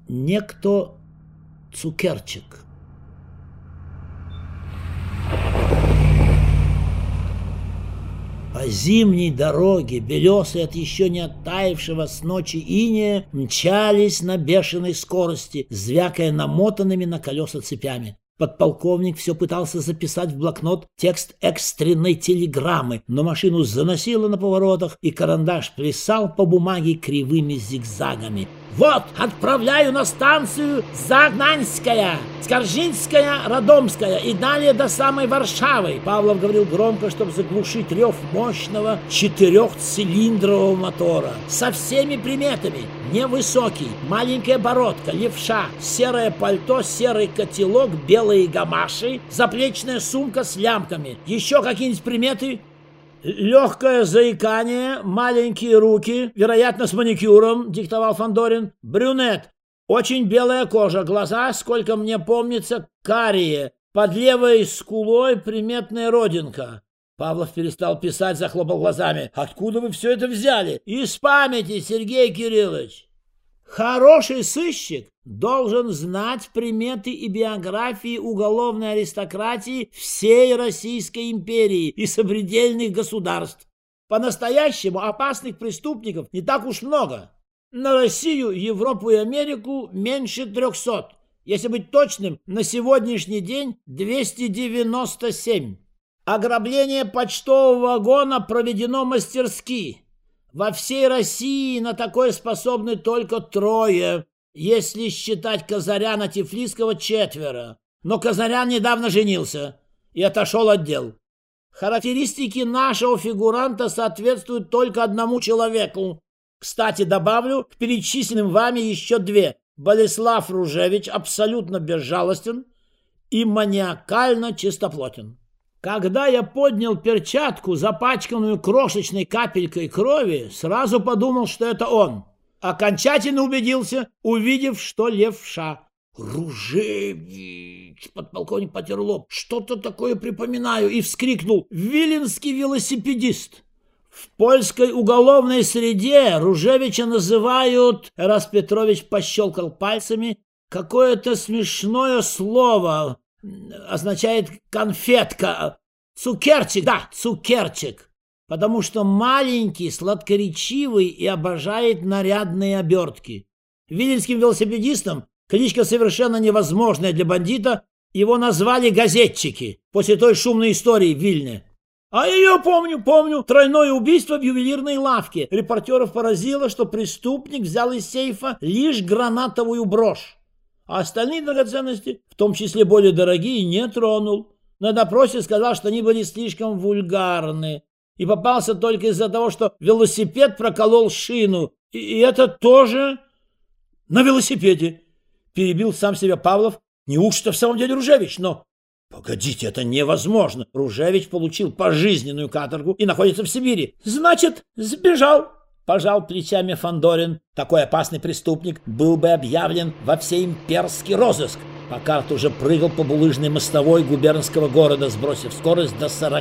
некто Цукерчик. По зимней дороге, белесой от еще не оттаившего с ночи инея, мчались на бешеной скорости, звякая намотанными на колеса цепями. Подполковник все пытался записать в блокнот текст экстренной телеграммы, но машину заносило на поворотах, и карандаш плясал по бумаге кривыми зигзагами. «Вот, отправляю на станцию Загнанская, Скоржинская, Родомская и далее до самой Варшавы», Павлов говорил громко, чтобы заглушить рев мощного 4-цилиндрового мотора. «Со всеми приметами: невысокий, маленькая бородка, левша, серое пальто, серый котелок, белые гамаши, заплечная сумка с лямками. Еще какие-нибудь приметы?» «Легкое заикание, маленькие руки, вероятно, с маникюром», — диктовал Фандорин. «Брюнет, очень белая кожа, глаза, сколько мне помнится, карие, под левой скулой приметная родинка». Павлов перестал писать, захлопал глазами. «Откуда вы все это взяли?» «Из памяти, Сергей Кириллович». Хороший сыщик должен знать приметы и биографии уголовной аристократии всей Российской империи и сопредельных государств. По-настоящему опасных преступников не так уж много. На Россию, Европу и Америку меньше 300. Если быть точным, на сегодняшний день 297. Ограбление почтового вагона проведено мастерски. Во всей России на такое способны только 3, если считать Казаряна Тифлисского 4. Но Казарян недавно женился и отошел от дел. Характеристики нашего фигуранта соответствуют только одному человеку. Кстати, добавлю к перечисленным вами еще 2. Болеслав Ружевич абсолютно безжалостен и маниакально чистоплотен. Когда я поднял перчатку, запачканную крошечной капелькой крови, сразу подумал, что это он. Окончательно убедился, увидев, что левша. «Ружевич!» — подполковник потер лоб. «Что-то такое припоминаю!» И вскрикнул: «Виленский велосипедист!» В польской уголовной среде Ружевича называют... Раз Петрович пощелкал пальцами. Какое-то смешное слово... означает конфетка. Цукерчик, да, цукерчик. Потому что маленький, сладкоречивый и обожает нарядные обертки. Виленским велосипедистом, кличка совершенно невозможная для бандита, его назвали газетчики после той шумной истории в Вильне. А я помню, тройное убийство в ювелирной лавке. Репортеров поразило, что преступник взял из сейфа лишь гранатовую брошь, а остальные драгоценности, в том числе более дорогие, не тронул. На допросе сказал, что они были слишком вульгарны, и попался только из-за того, что велосипед проколол шину. И это тоже на велосипеде. Перебил сам себя Павлов. Неужто в самом деле Ружевич? Но погодите, это невозможно. Ружевич получил пожизненную каторгу и находится в Сибири. Значит, сбежал. Пожал плечами Фандорин. Такой опасный преступник был бы объявлен во всеимперский розыск. Покарт уже прыгал по булыжной мостовой губернского города, сбросив скорость до 40.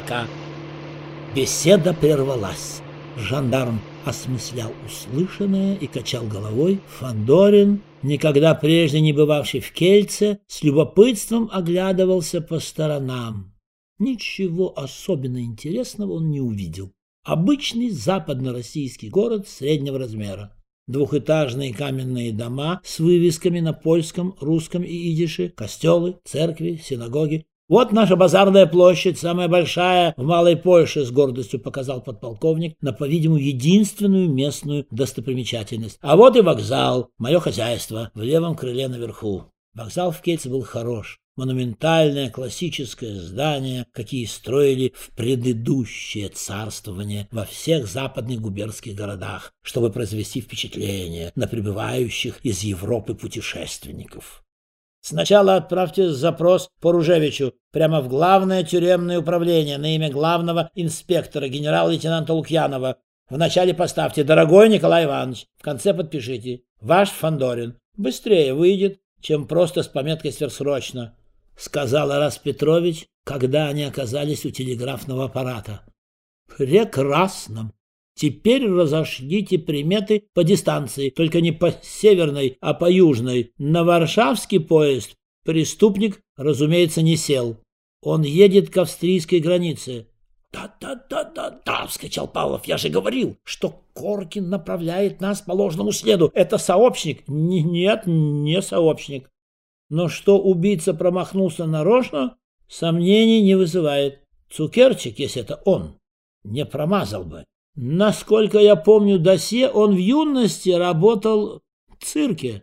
Беседа прервалась. Жандарм осмыслял услышанное и качал головой. Фандорин, никогда прежде не бывавший в Кельце, с любопытством оглядывался по сторонам. Ничего особенно интересного он не увидел. Обычный западно-российский город среднего размера. Двухэтажные каменные дома с вывесками на польском, русском и идише, костелы, церкви, синагоги. «Вот наша базарная площадь, самая большая в Малой Польше», — с гордостью показал подполковник на, по-видимому, единственную местную достопримечательность. «А вот и вокзал, мое хозяйство, в левом крыле наверху». Вокзал в Кельце был хорош. Монументальное классическое здание, какие строили в предыдущее царствование во всех западных губернских городах, чтобы произвести впечатление на прибывающих из Европы путешественников. Сначала отправьте запрос по Ружевичу прямо в главное тюремное управление на имя главного инспектора генерал-лейтенанта Лукьянова. Вначале поставьте «Дорогой Николай Иванович», в конце подпишите «Ваш Фандорин». Быстрее выйдет, чем просто с пометкой «Сверхсрочно», — сказал Арас Петрович, когда они оказались у телеграфного аппарата. «Прекрасно. Теперь разошлите приметы по дистанции, только не по северной, а по южной. На варшавский поезд преступник, разумеется, не сел. Он едет к австрийской границе. «Да», — вскричал Павлов, — «я же говорил, что Коркин направляет нас по ложному следу. Это сообщник?» «Нет, не сообщник». Но что убийца промахнулся нарочно, сомнений не вызывает. Цукерчик, если это он, не промазал бы. Насколько я помню досье, он в юности работал в цирке.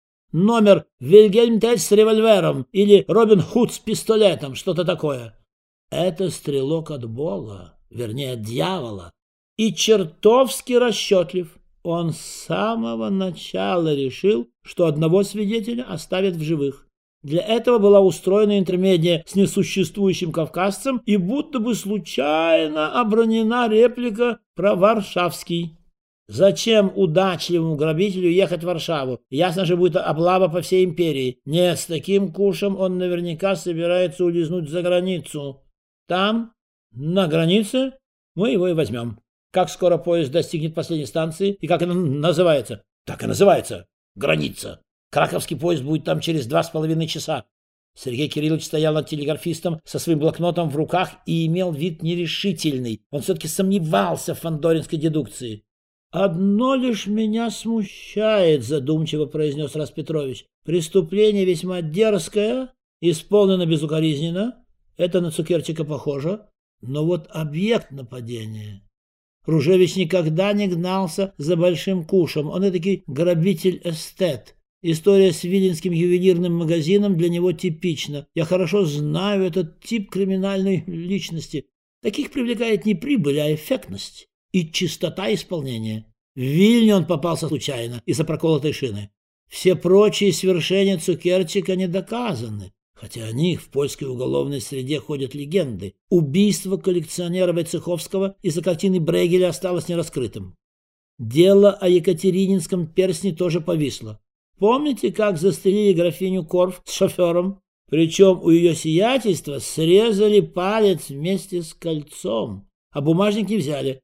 Номер «Вильгельм Тель с револьвером» или «Робин Худ с пистолетом», что-то такое. Это стрелок от Бога, вернее, от дьявола, и чертовски расчетлив. Он с самого начала решил, что одного свидетеля оставят в живых. Для этого была устроена интермедия с несуществующим кавказцем и будто бы случайно обронена реплика про Варшавский. Зачем удачливому грабителю ехать в Варшаву? Ясно же, будет облава по всей империи. Нет, с таким кушем он наверняка собирается улизнуть за границу. Там, на границе, мы его и возьмем. Как скоро поезд достигнет последней станции и как она называется? Так и называется. Граница. Краковский поезд будет там через 2,5 часа. Сергей Кириллович стоял над телеграфистом со своим блокнотом в руках и имел вид нерешительный. Он все-таки сомневался в фандоринской дедукции. «Одно лишь меня смущает», — задумчиво произнес Распетрович. «Преступление весьма дерзкое, исполнено безукоризненно. Это на Цукерчика похоже. Но вот объект нападения...» Ружевич никогда не гнался за большим кушем. Он этакий грабитель-эстет. История с виленским ювелирным магазином для него типична. Я хорошо знаю этот тип криминальной личности. Таких привлекает не прибыль, а эффектность и чистота исполнения. В Вильне он попался случайно из-за проколотой шины. Все прочие свершения Цукерчика не доказаны, хотя о них в польской уголовной среде ходят легенды. Убийство коллекционера Войцеховского из-за картины Брейгеля осталось нераскрытым. Дело о Екатерининском перстне тоже повисло. Помните, как застрелили графиню Корф с шофером? Причем у ее сиятельства срезали палец вместе с кольцом, а бумажник не взяли.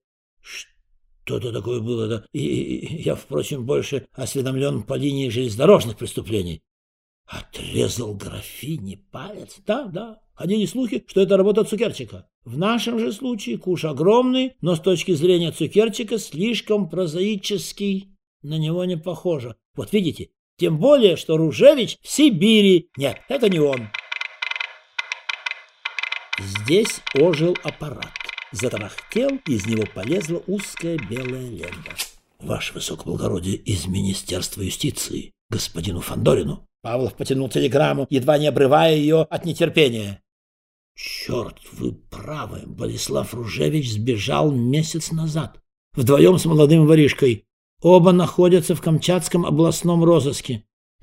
Что-то такое было, да? И я, впрочем, больше осведомлен по линии железнодорожных преступлений. Отрезал графине палец? Да. Ходили слухи, что это работа Цукерчика. В нашем же случае куш огромный, но с точки зрения Цукерчика слишком прозаический. На него не похоже. Вот видите, тем более, что Ружевич в Сибири. Нет, это не он. Здесь ожил аппарат. Затарахтел, из него полезла узкая белая лента. «Ваше высокоблагородие, из Министерства юстиции, господину Фандорину». Павлов потянул телеграмму, едва не обрывая ее от нетерпения. «Черт, вы правы, Болеслав Ружевич сбежал месяц назад, вдвоем с молодым воришкой. Оба находятся в Камчатском областном розыске.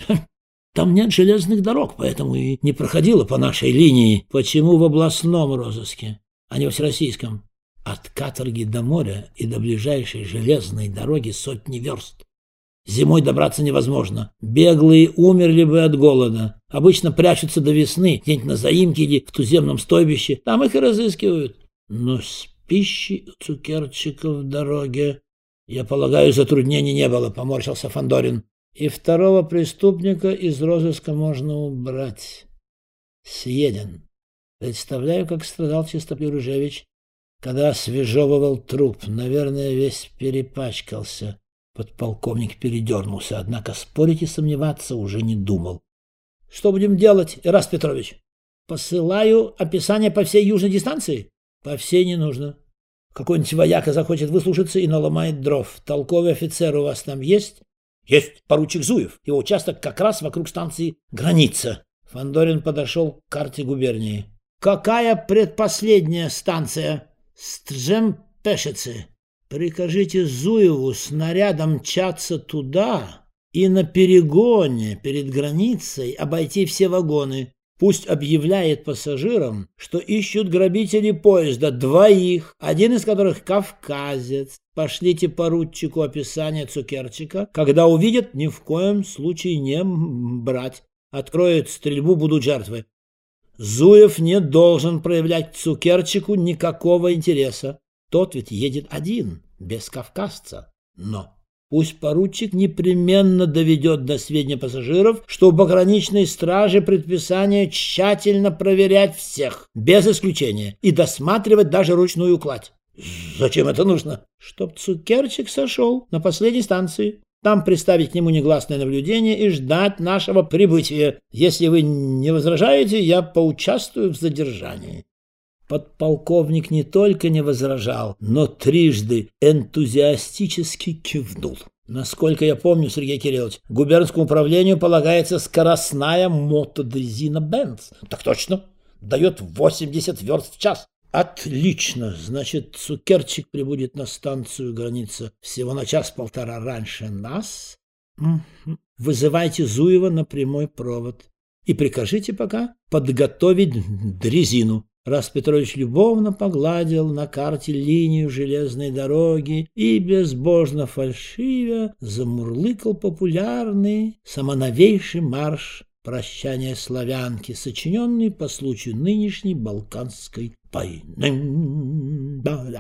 Там нет железных дорог, поэтому и не проходило по нашей линии. Почему в областном розыске, а не в всероссийском? От каторги до моря и до ближайшей железной дороги сотни верст. Зимой добраться невозможно. Беглые умерли бы от голода. Обычно прячутся до весны, где-нибудь на заимке или в туземном стойбище. Там их и разыскивают. Но с пищей у Цукерчика в дороге, я полагаю, затруднений не было, поморщился Фандорин. И второго преступника из розыска можно убрать. Съеден. Представляю, как страдал Чистоплю Ружевич, когда освежевывал труп. Наверное, весь перепачкался. Подполковник передернулся, однако спорить и сомневаться уже не думал. — Что будем делать, Ираст Петрович? Посылаю описание по всей южной дистанции? По всей не нужно. Какой-нибудь вояка захочет выслушаться и наломает дров. Толковый офицер у вас там есть? Есть поручик Зуев. Его участок как раз вокруг станции «Граница». Фандорин подошел к карте губернии. Какая предпоследняя станция? Стржем-Пешицы. Прикажите Зуеву с нарядом мчаться туда и на перегоне перед границей обойти все вагоны. Пусть объявляет пассажирам, что ищут грабители поезда, двоих, один из которых кавказец. Пошлите поручику описание Цукерчика. Когда увидят, ни в коем случае не брать. Откроют стрельбу, будут жертвы. Зуев не должен проявлять к Цукерчику никакого интереса. Тот ведь едет один. без кавказца. Но пусть поручик непременно доведет до сведения пассажиров, что у пограничной стражи предписание тщательно проверять всех, без исключения, и досматривать даже ручную кладь. Зачем это нужно? Чтоб Цукерчик сошел на последней станции. Там приставить к нему негласное наблюдение и ждать нашего прибытия. Если вы не возражаете, я поучаствую в задержании. Подполковник не только не возражал, но трижды энтузиастически кивнул. Насколько я помню, Сергей Кириллович, губернскому управлению полагается скоростная мотодрезина «Бенц». Так точно, дает 80 верст в час. Отлично, значит, Цукерчик прибудет на станцию граница всего на час-полтора раньше нас. Вызывайте Зуева на прямой провод и прикажите пока подготовить дрезину. Рас Петрович любовно погладил на карте линию железной дороги и, безбожно фальшивя, замурлыкал популярный самоновейший марш «Прощание славянки», сочиненный по случаю нынешней Балканской войны.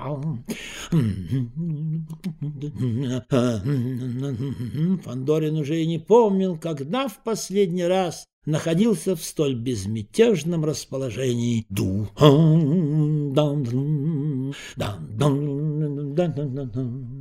Фандорин уже и не помнил, когда в последний раз находился в столь безмятежном расположении духа.